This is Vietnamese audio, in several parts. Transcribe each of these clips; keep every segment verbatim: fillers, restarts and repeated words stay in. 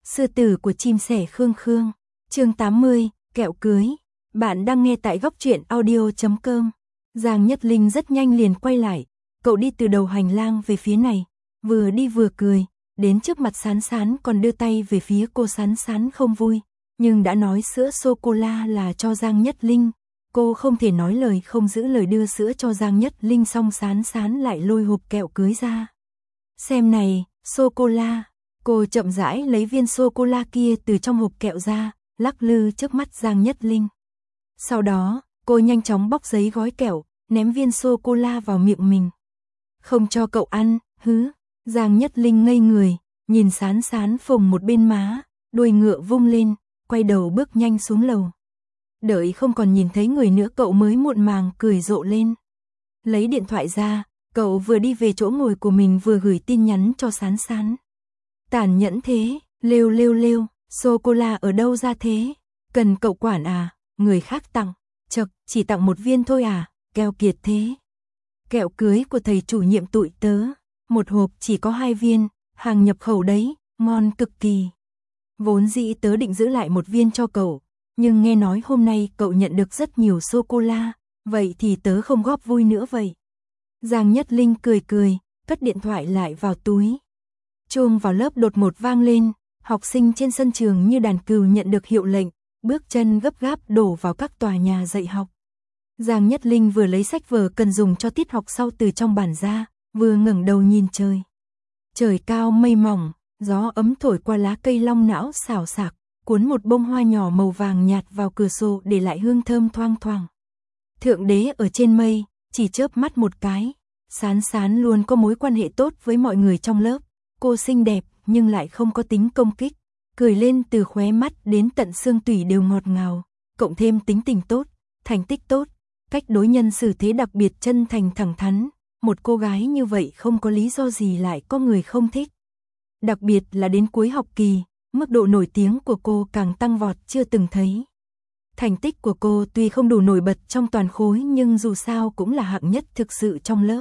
Sư tử của chim sẻ Khương Khương. Chương tám mươi, kẹo cưới. Bạn đang nghe tại góc truyện audio chấm com. Giang Nhất Linh rất nhanh liền quay lại, cậu đi từ đầu hành lang về phía này, vừa đi vừa cười, đến trước mặt Sán Sán còn đưa tay về phía cô. Sán Sán không vui, nhưng đã nói sữa sô-cô-la là cho Giang Nhất Linh, cô không thể nói lời không giữ lời đưa sữa cho Giang Nhất Linh. Xong Sán Sán lại lôi hộp kẹo cưới ra. Xem này, sô-cô-la. Cô chậm rãi lấy viên sô-cô-la kia từ trong hộp kẹo ra, lắc lư trước mắt Giang Nhất Linh. Sau đó, cô nhanh chóng bóc giấy gói kẹo, ném viên sô-cô-la vào miệng mình. Không cho cậu ăn, hứ. Giang Nhất Linh ngây người, nhìn Sán Sán phồng một bên má, đuôi ngựa vung lên, quay đầu bước nhanh xuống lầu. Đợi không còn nhìn thấy người nữa cậu mới muộn màng cười rộ lên. Lấy điện thoại ra, cậu vừa đi về chỗ ngồi của mình vừa gửi tin nhắn cho Sán Sán. Tàn nhẫn thế, lêu lêu lêu, sô-cô-la ở đâu ra thế? Cần cậu quản à, người khác tặng, chật, chỉ tặng một viên thôi à, keo kiệt thế. Kẹo cưới của thầy chủ nhiệm tụi tớ, một hộp chỉ có hai viên, hàng nhập khẩu đấy, ngon cực kỳ. Vốn dĩ tớ định giữ lại một viên cho cậu, nhưng nghe nói hôm nay cậu nhận được rất nhiều sô-cô-la, vậy thì tớ không góp vui nữa vậy. Giang Nhất Linh cười cười, cất điện thoại lại vào túi. Chuông vào lớp đột ngột vang lên, học sinh trên sân trường như đàn cừu nhận được hiệu lệnh, bước chân gấp gáp đổ vào các tòa nhà dạy học. Giang Nhất Linh vừa lấy sách vở cần dùng cho tiết học sau từ trong bàn ra, vừa ngẩng đầu nhìn trời. Trời cao mây mỏng, gió ấm thổi qua lá cây long não xào xạc, cuốn một bông hoa nhỏ màu vàng nhạt vào cửa sổ để lại hương thơm thoang thoảng. Thượng đế ở trên mây, chỉ chớp mắt một cái. Sán Sán luôn có mối quan hệ tốt với mọi người trong lớp. Cô xinh đẹp nhưng lại không có tính công kích, cười lên từ khóe mắt đến tận xương tủy đều ngọt ngào, cộng thêm tính tình tốt, thành tích tốt, cách đối nhân xử thế đặc biệt chân thành thẳng thắn, một cô gái như vậy không có lý do gì lại có người không thích. Đặc biệt là đến cuối học kỳ, mức độ nổi tiếng của cô càng tăng vọt chưa từng thấy. Thành tích của cô tuy không đủ nổi bật trong toàn khối nhưng dù sao cũng là hạng nhất thực sự trong lớp.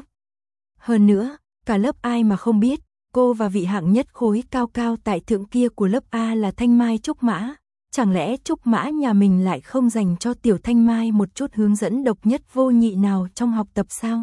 Hơn nữa, cả lớp ai mà không biết, cô và vị hạng nhất khối cao cao tại thượng kia của lớp A là Thanh Mai Trúc Mã. Chẳng lẽ Trúc Mã nhà mình lại không dành cho tiểu Thanh Mai một chút hướng dẫn độc nhất vô nhị nào trong học tập sao?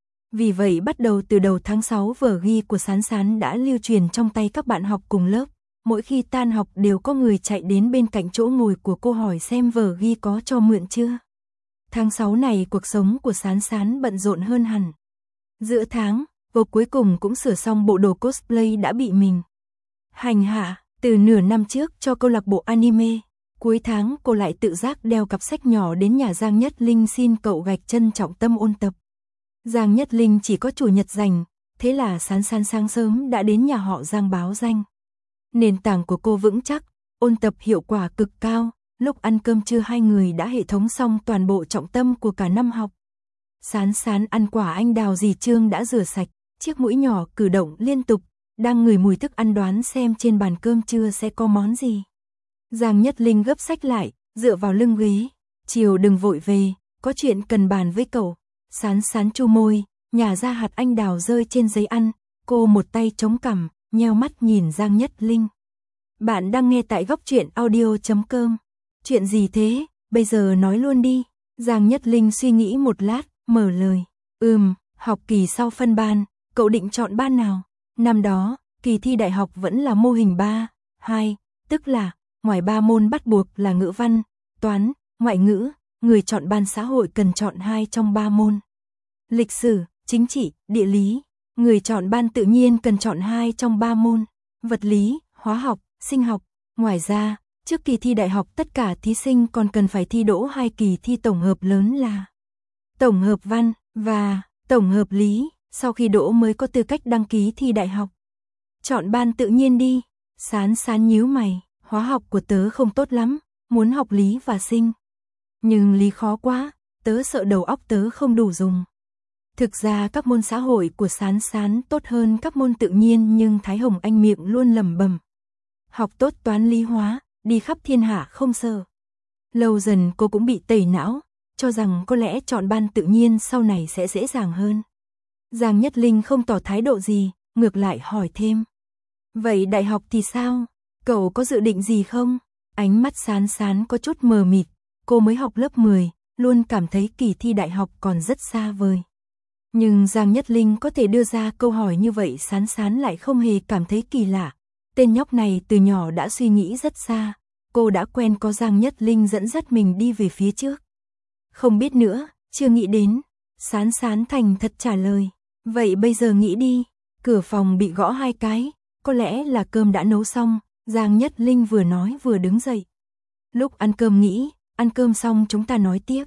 Vì vậy bắt đầu từ đầu tháng sáu vở ghi của Sán Sán đã lưu truyền trong tay các bạn học cùng lớp. Mỗi khi tan học đều có người chạy đến bên cạnh chỗ ngồi của cô hỏi xem vở ghi có cho mượn chưa. Tháng sáu này cuộc sống của Sán Sán bận rộn hơn hẳn. Giữa tháng, cô cuối cùng cũng sửa xong bộ đồ cosplay đã bị mình hành hạ từ nửa năm trước cho câu lạc bộ anime. Cuối tháng cô lại tự giác đeo cặp sách nhỏ đến nhà Giang Nhất Linh xin cậu gạch chân trọng tâm ôn tập. Giang Nhất Linh chỉ có chủ nhật rảnh, thế là Sán Sán sáng sớm đã đến nhà họ Giang báo danh. Nền tảng của cô vững chắc, ôn tập hiệu quả cực cao, lúc ăn cơm trưa hai người đã hệ thống xong toàn bộ trọng tâm của cả năm học. Sán Sán ăn quả anh đào dì Trương đã rửa sạch, chiếc mũi nhỏ cử động liên tục, đang ngửi mùi thức ăn đoán xem trên bàn cơm trưa sẽ có món gì. Giang Nhất Linh gấp sách lại, dựa vào lưng ghế, chiều đừng vội về, có chuyện cần bàn với cậu. Sán Sán chu môi, nhả ra hạt anh đào rơi trên giấy ăn, cô một tay chống cằm, nheo mắt nhìn Giang Nhất Linh. Bạn đang nghe tại góc truyện audio chấm com. Chuyện gì thế, bây giờ nói luôn đi. Giang Nhất Linh suy nghĩ một lát, mở lời. Ừm, học kỳ sau phân ban, cậu định chọn ban nào? Năm đó, kỳ thi đại học vẫn là mô hình ba, hai, tức là, ngoài ba môn bắt buộc là ngữ văn, toán, ngoại ngữ, người chọn ban xã hội cần chọn hai trong ba môn. Lịch sử, chính trị, địa lý, người chọn ban tự nhiên cần chọn hai trong ba môn. Vật lý, hóa học, sinh học. Ngoài ra, trước kỳ thi đại học tất cả thí sinh còn cần phải thi đỗ hai kỳ thi tổng hợp lớn là tổng hợp văn và tổng hợp lý, sau khi đỗ mới có tư cách đăng ký thi đại học. Chọn ban tự nhiên đi. Sán Sán nhíu mày, hóa học của tớ không tốt lắm, muốn học lý và sinh. Nhưng lý khó quá, tớ sợ đầu óc tớ không đủ dùng. Thực ra các môn xã hội của Sán Sán tốt hơn các môn tự nhiên nhưng Thái Hồng Anh miệng luôn lẩm bẩm. Học tốt toán lý hóa, đi khắp thiên hạ không sợ. Lâu dần cô cũng bị tẩy não, cho rằng có lẽ chọn ban tự nhiên sau này sẽ dễ dàng hơn. Giang Nhất Linh không tỏ thái độ gì, ngược lại hỏi thêm. Vậy đại học thì sao? Cậu có dự định gì không? Ánh mắt Sán Sán có chút mờ mịt, cô mới học lớp mười, luôn cảm thấy kỳ thi đại học còn rất xa vời. Nhưng Giang Nhất Linh có thể đưa ra câu hỏi như vậy, Sán Sán lại không hề cảm thấy kỳ lạ. Tên nhóc này từ nhỏ đã suy nghĩ rất xa, cô đã quen có Giang Nhất Linh dẫn dắt mình đi về phía trước. Không biết nữa, chưa nghĩ đến. Sán Sán thành thật trả lời. Vậy bây giờ nghĩ đi. Cửa phòng bị gõ hai cái, có lẽ là cơm đã nấu xong, Giang Nhất Linh vừa nói vừa đứng dậy. Lúc ăn cơm nghĩ, ăn cơm xong chúng ta nói tiếp.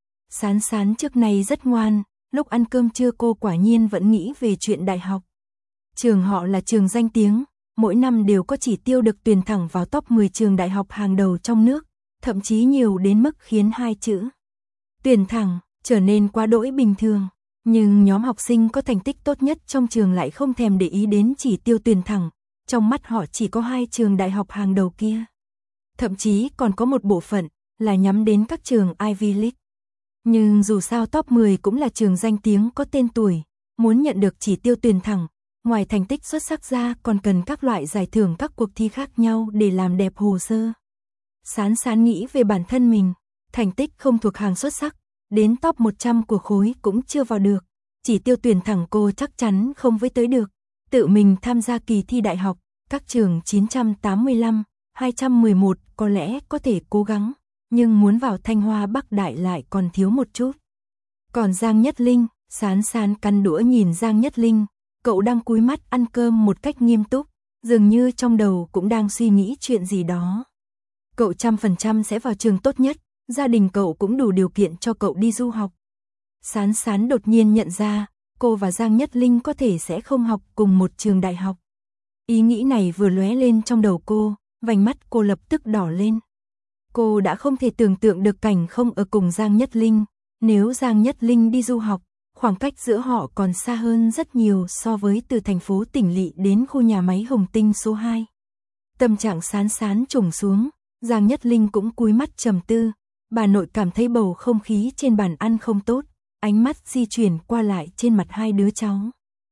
Sán Sán trước này rất ngoan, lúc ăn cơm trưa cô quả nhiên vẫn nghĩ về chuyện đại học. Trường họ là trường danh tiếng, mỗi năm đều có chỉ tiêu được tuyển thẳng vào top mười trường đại học hàng đầu trong nước, thậm chí nhiều đến mức khiến hai chữ tuyển thẳng trở nên quá đỗi bình thường. Nhưng nhóm học sinh có thành tích tốt nhất trong trường lại không thèm để ý đến chỉ tiêu tuyển thẳng, trong mắt họ chỉ có hai trường đại học hàng đầu kia. Thậm chí còn có một bộ phận là nhắm đến các trường Ivy League. Nhưng dù sao top mười cũng là trường danh tiếng có tên tuổi, muốn nhận được chỉ tiêu tuyển thẳng, ngoài thành tích xuất sắc ra còn cần các loại giải thưởng các cuộc thi khác nhau để làm đẹp hồ sơ. Sán Sán nghĩ về bản thân mình, thành tích không thuộc hàng xuất sắc, đến top một trăm của khối cũng chưa vào được, chỉ tiêu tuyển thẳng cô chắc chắn không với tới được. Tự mình tham gia kỳ thi đại học, các trường chín trăm tám mươi lăm, hai trăm mười một có lẽ có thể cố gắng, nhưng muốn vào Thanh Hoa Bắc Đại lại còn thiếu một chút. Còn Giang Nhất Linh, Sán Sán cắn đũa nhìn Giang Nhất Linh, cậu đang cúi mắt ăn cơm một cách nghiêm túc, dường như trong đầu cũng đang suy nghĩ chuyện gì đó. Cậu trăm phần trăm sẽ vào trường tốt nhất, gia đình cậu cũng đủ điều kiện cho cậu đi du học. Sán Sán đột nhiên nhận ra, cô và Giang Nhất Linh có thể sẽ không học cùng một trường đại học. Ý nghĩ này vừa lóe lên trong đầu cô, vành mắt cô lập tức đỏ lên. Cô đã không thể tưởng tượng được cảnh không ở cùng Giang Nhất Linh, nếu Giang Nhất Linh đi du học, khoảng cách giữa họ còn xa hơn rất nhiều so với từ thành phố Tỉnh Lỵ đến khu nhà máy Hồng Tinh số hai. Tâm trạng Sán Sán trùng xuống, Giang Nhất Linh cũng cúi mắt trầm tư, bà nội cảm thấy bầu không khí trên bàn ăn không tốt, ánh mắt di chuyển qua lại trên mặt hai đứa cháu.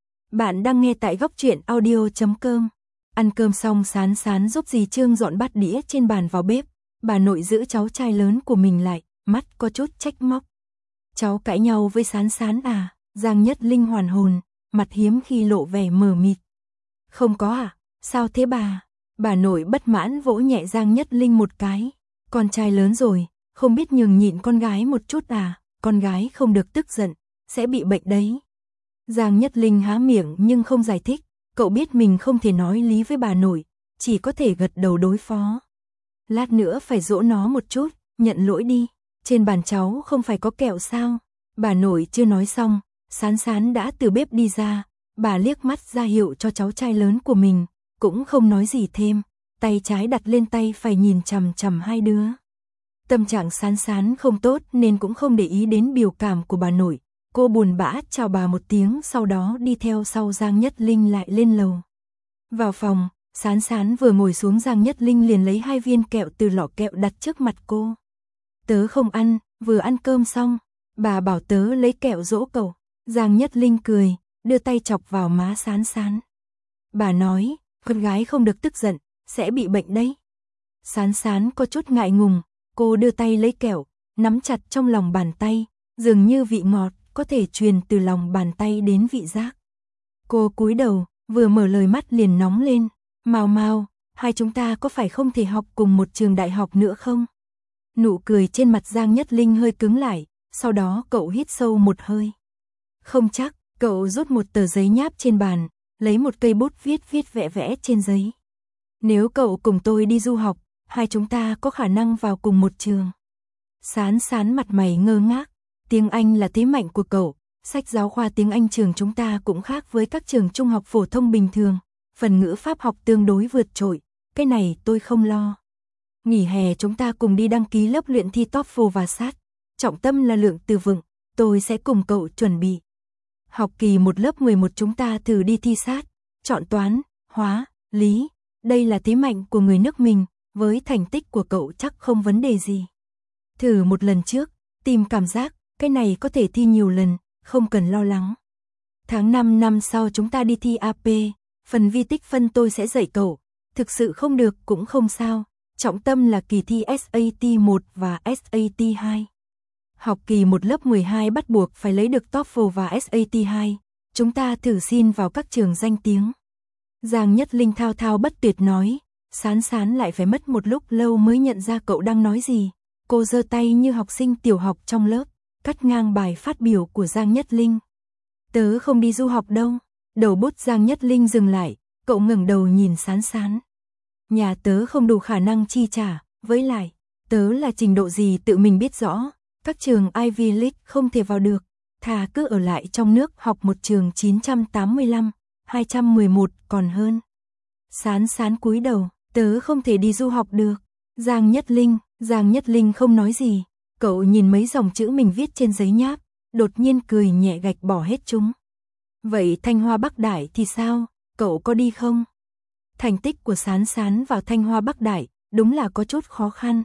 Bạn đang nghe tại góc truyện audio chấm com. Ăn cơm xong Sán Sán giúp dì Trương dọn bát đĩa trên bàn vào bếp, bà nội giữ cháu trai lớn của mình lại, mắt có chút trách móc. Cháu cãi nhau với Sán Sán à? Giang Nhất Linh hoàn hồn, mặt hiếm khi lộ vẻ mờ mịt. Không có à? Sao thế bà? Bà nội bất mãn vỗ nhẹ Giang Nhất Linh một cái. Con trai lớn rồi, không biết nhường nhịn con gái một chút à? Con gái không được tức giận, sẽ bị bệnh đấy. Giang Nhất Linh há miệng nhưng không giải thích, cậu biết mình không thể nói lý với bà nội, chỉ có thể gật đầu đối phó. Lát nữa phải dỗ nó một chút, nhận lỗi đi, trên bàn cháu không phải có kẹo sao? Bà nội chưa nói xong, Sán Sán đã từ bếp đi ra, bà liếc mắt ra hiệu cho cháu trai lớn của mình, cũng không nói gì thêm, tay trái đặt lên tay phải nhìn chằm chằm hai đứa. Tâm trạng Sán Sán không tốt nên cũng không để ý đến biểu cảm của bà nội, cô buồn bã chào bà một tiếng sau đó đi theo sau Giang Nhất Linh lại lên lầu. Vào phòng, Sán Sán vừa ngồi xuống Giang Nhất Linh liền lấy hai viên kẹo từ lọ kẹo đặt trước mặt cô. Tớ không ăn, vừa ăn cơm xong, bà bảo tớ lấy kẹo dỗ cậu. Giang Nhất Linh cười, đưa tay chọc vào má Sán Sán. Bà nói, con gái không được tức giận, sẽ bị bệnh đấy. Sán Sán có chút ngại ngùng, cô đưa tay lấy kẹo, nắm chặt trong lòng bàn tay, dường như vị ngọt có thể truyền từ lòng bàn tay đến vị giác. Cô cúi đầu, vừa mở lời mắt liền nóng lên. Mau mau, hai chúng ta có phải không thể học cùng một trường đại học nữa không? Nụ cười trên mặt Giang Nhất Linh hơi cứng lại, sau đó cậu hít sâu một hơi. Không chắc, cậu rút một tờ giấy nháp trên bàn, lấy một cây bút viết viết vẽ vẽ trên giấy. Nếu cậu cùng tôi đi du học, hai chúng ta có khả năng vào cùng một trường. Sán Sán mặt mày ngơ ngác, tiếng Anh là thế mạnh của cậu, sách giáo khoa tiếng Anh trường chúng ta cũng khác với các trường trung học phổ thông bình thường. Phần ngữ pháp học tương đối vượt trội, cái này tôi không lo. Nghỉ hè chúng ta cùng đi đăng ký lớp luyện thi TOEFL và sát. Trọng tâm là lượng từ vựng, tôi sẽ cùng cậu chuẩn bị. Học kỳ một lớp mười một chúng ta thử đi thi sát, chọn toán, hóa, lý. Đây là thế mạnh của người nước mình, với thành tích của cậu chắc không vấn đề gì. Thử một lần trước, tìm cảm giác, cái này có thể thi nhiều lần, không cần lo lắng. Tháng năm năm sau chúng ta đi thi a pê. Phần vi tích phân tôi sẽ dạy cậu, Thực sự không được cũng không sao, trọng tâm là kỳ thi ét a tê một và ét a tê hai. Học kỳ một lớp mười hai bắt buộc phải lấy được TOEFL và ét a tê hai, chúng ta thử xin vào các trường danh tiếng. Giang Nhất Linh thao thao bất tuyệt nói, Sán Sán lại phải mất một lúc lâu mới nhận ra cậu đang nói gì. Cô giơ tay như học sinh tiểu học trong lớp, cắt ngang bài phát biểu của Giang Nhất Linh. Tớ không đi du học đâu. Đầu bút Giang Nhất Linh dừng lại, cậu ngẩng đầu nhìn Sán Sán. Nhà tớ không đủ khả năng chi trả, với lại, tớ là trình độ gì tự mình biết rõ, các trường Ivy League không thể vào được, thà cứ ở lại trong nước học một trường chín trăm tám mươi lăm, hai trăm mười một còn hơn. Sán Sán cúi đầu, tớ không thể đi du học được. Giang Nhất Linh, Giang Nhất Linh không nói gì, cậu nhìn mấy dòng chữ mình viết trên giấy nháp, đột nhiên cười nhẹ gạch bỏ hết chúng. Vậy Thanh Hoa Bắc Đại thì sao, cậu có đi không? Thành tích của Sán Sán vào Thanh Hoa Bắc Đại, đúng là có chút khó khăn.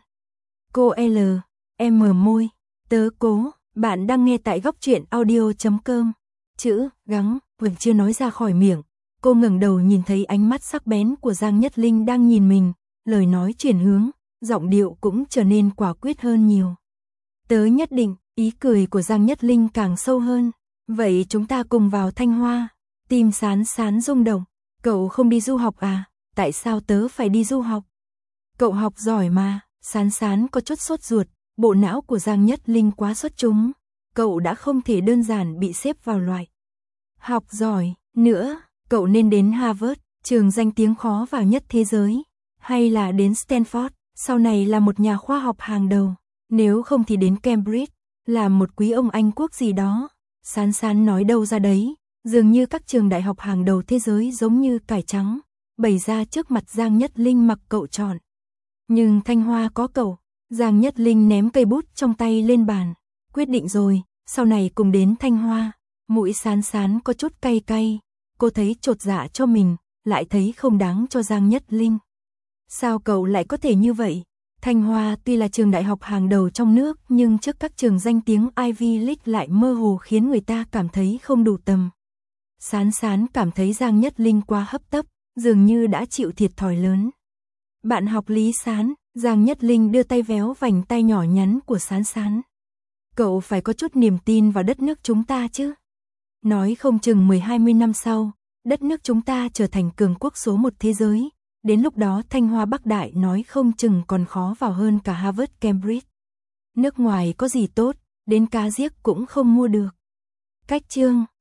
Cô L, em mở môi, tớ cố, bạn đang nghe tại góc truyện audio chấm com. Chữ, gắng, vẫn chưa nói ra khỏi miệng. Cô ngẩng đầu nhìn thấy ánh mắt sắc bén của Giang Nhất Linh đang nhìn mình, lời nói chuyển hướng, giọng điệu cũng trở nên quả quyết hơn nhiều. Tớ nhất định, ý cười của Giang Nhất Linh càng sâu hơn. Vậy chúng ta cùng vào Thanh Hoa. Tim Sán Sán rung động. Cậu không đi du học à? Tại sao tớ phải đi du học? Cậu học giỏi mà. Sán Sán có chút sốt ruột. Bộ não của Giang Nhất Linh quá xuất chúng. Cậu đã không thể đơn giản bị xếp vào loại học giỏi nữa. Cậu nên đến Harvard, trường danh tiếng khó vào nhất thế giới. Hay là đến Stanford, sau này là một nhà khoa học hàng đầu. Nếu không thì đến Cambridge, là một quý ông Anh quốc gì đó. Sán Sán nói đâu ra đấy, dường như các trường đại học hàng đầu thế giới giống như cải trắng, bày ra trước mặt Giang Nhất Linh mặc cậu chọn. Nhưng Thanh Hoa có cậu. Giang Nhất Linh ném cây bút trong tay lên bàn. Quyết định rồi, sau này cùng đến Thanh Hoa. Mũi Sán Sán có chút cay cay. Cô thấy chột dạ cho mình, lại thấy không đáng cho Giang Nhất Linh. Sao cậu lại có thể như vậy? Thanh Hoa tuy là trường đại học hàng đầu trong nước, nhưng trước các trường danh tiếng Ivy League lại mơ hồ khiến người ta cảm thấy không đủ tầm. Sán Sán cảm thấy Giang Nhất Linh quá hấp tấp, dường như đã chịu thiệt thòi lớn. Bạn học Lý Sán, Giang Nhất Linh đưa tay véo vành tay nhỏ nhắn của Sán Sán. Cậu phải có chút niềm tin vào đất nước chúng ta chứ. Nói không chừng mười hai mươi năm sau, đất nước chúng ta trở thành cường quốc số một thế giới. Đến lúc đó Thanh Hoa Bắc Đại nói không chừng còn khó vào hơn cả Harvard Cambridge. Nước ngoài có gì tốt, đến cá giếc cũng không mua được. Cách chương